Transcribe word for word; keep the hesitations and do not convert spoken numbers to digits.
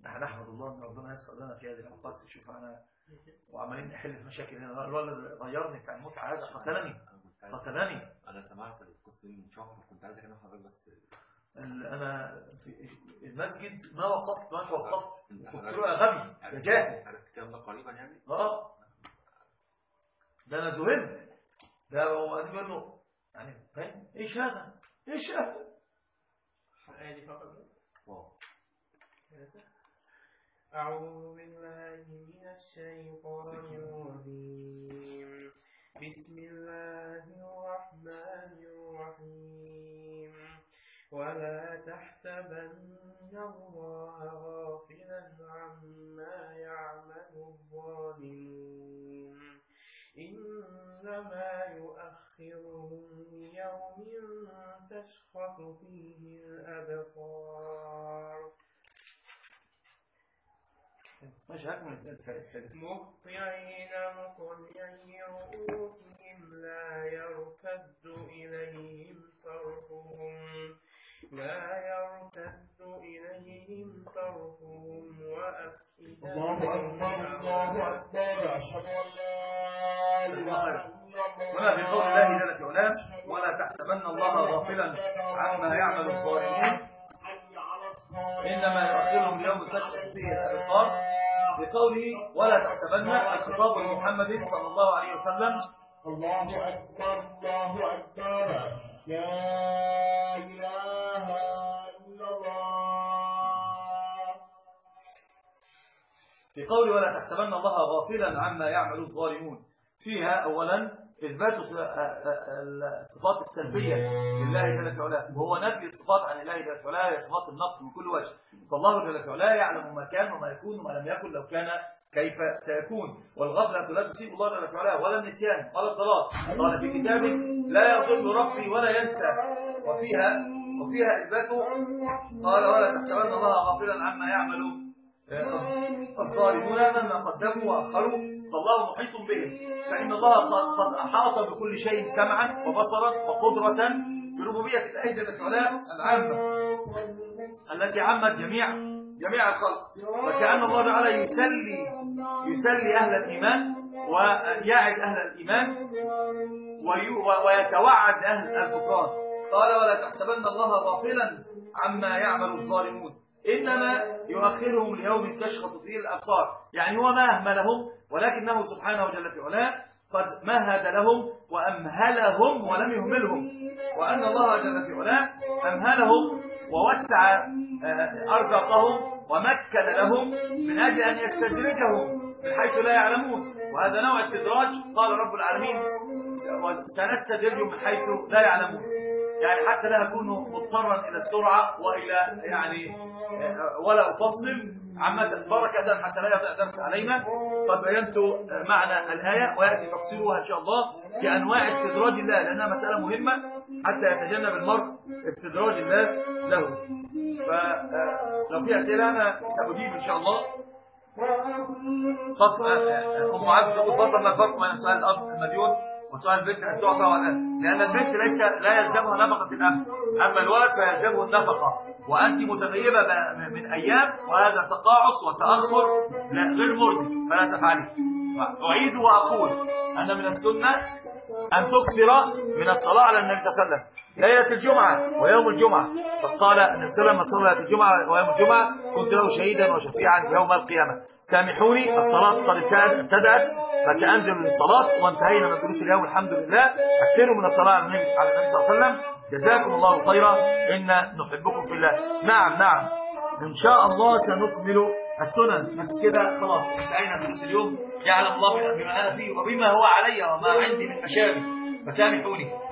نحن نحمد الله ان ربنا يسر لنا في هذه الاوقات. شوف انا وعمالين نحل في مشاكل هنا. الولد غيرني بتاع المتعه هذا قتلني قتلني. انا سمعت القصه دي من شهر وكنت عايز اكلم حضرتك بس انا في المسجد ما وقفت ما توقفت. قلت له يا غبي يا جاهل. عرفت الكلام ده قريبا يعني؟ اه ده انا ذهلت. ده هو قال له يعني فاهم ايش هذا؟ ايش هذا؟ هذه فقط. واو. أعوذ بالله من الشيطان الرجيم. بسم الله الرحمن الرحيم. ولا تحسبن الله غافلا عما يعمل الظالمون إنما يؤخرهم ليوم تشخص فيه الأبصار مهطعين مقنعي رؤوسهم لا يرتد إليهم طرفهم لا يرتد إليهم طرفهم وأفئدتهم ولا في قول الله جل وعلا ولا تحسبن الله غافلا عما يعمل الظالمون إنما يؤخرهم ليوم تشخص فيه الأبصار. بقوله ولا تحسبن الخطاب لمحمد صلى الله عليه وسلم. الله أكبر الله أكبر لا إله إلا الله. في قوله ولا تحسبن الله غافلا عما يعمل الظالمون فيها أولا إثبات الصفات السلبية لله جل وعلا، وهو نفي الصفات عن الله جل وعلا هي صفات النقص من كل وجه. فالله جل وعلا يعلم ما كان وما يكون وما لم يكن لو كان كيف سيكون. والغفلة لا تصيب الله جل وعلا ولا النسيان ولا الضلال. قال في كتابه لا يضل ربي ولا ينسى. وفيها وفيها إثباته قال ولا تحسبن الله غافلا عما يعمل الظالمون مما قدموا وأخروا فالله محيط بهم. فإن الله قد أحاط بكل شيء سمعا وبصرا وقدرة بربوبية الله جل وعلا العامة التي عمت جميع جميع الخلق. وكأن الله تعالى يسلي يسلي أهل الإيمان ويعد أهل الإيمان ويتوعد أهل الكفران. قال ولا تحسبن الله غافلا عما يعمل الظالمون إنما يؤخرهم ليوم تشخص فيه الأبصار. يعني هو ما أهملهم ولكنه سبحانه جل وعلا قد مهد لهم وأمهلهم ولم يهملهم. وأن الله جل وعلا أمهلهم ووسع أرزاقهم ومكن لهم من أجل أن يستدرجهم من حيث لا يعلمون. وهذا نوع استدراج قال رب العالمين سنستدرجهم من حيث لا يعلمون. يعني حتى لا أكون مضطرا إلى السرعة وإلى يعني ولا أفصل عامة بركة حتى لا يضيع درس علينا. قد بينت معنى الآية ويأتي تفصيلها إن شاء الله في أنواع استدراج الله لأنها مسألة مهمة حتى يتجنب المرء استدراج الله له. فلو في أسئلة أنا سأجيب إن شاء الله. أم عبد تقول فصل ما الفرق بين سؤال الأب المليون وسؤال البنت أن تعطى ولا لأن البنت ليس لا يلزمها نفقة الأب أما الولد فيلزمه النفقة. وأنت متغيبة من أيام وهذا تقاعس وتأخر غير مرضي فلا تفعلي. أعيد وأقول أن من السنة أن تكثر من الصلاة على النبي صلى الله عليه وسلم ليلة الجمعة ويوم الجمعة. فقال النبي صلى الله عليه وسلم صلى ليلة الجمعة ويوم الجمعة كنت له شهيدا وشفيعا يوم القيامة. سامحوني الصلاة قد ابتدأت فسأنزل للصلاة وانتهينا من دروس اليوم الحمد لله. أكثروا من الصلاة على النبي صلى الله عليه وسلم. جزاكم الله خيرا إن نحبكم في الله. نعم نعم إن شاء الله سنكمل السنن بس كده خلاص انتهينا من دروس اليوم. يعلم الله بما أنا فيه وبما هو علي وما عندي من مشاغل فسامحوني.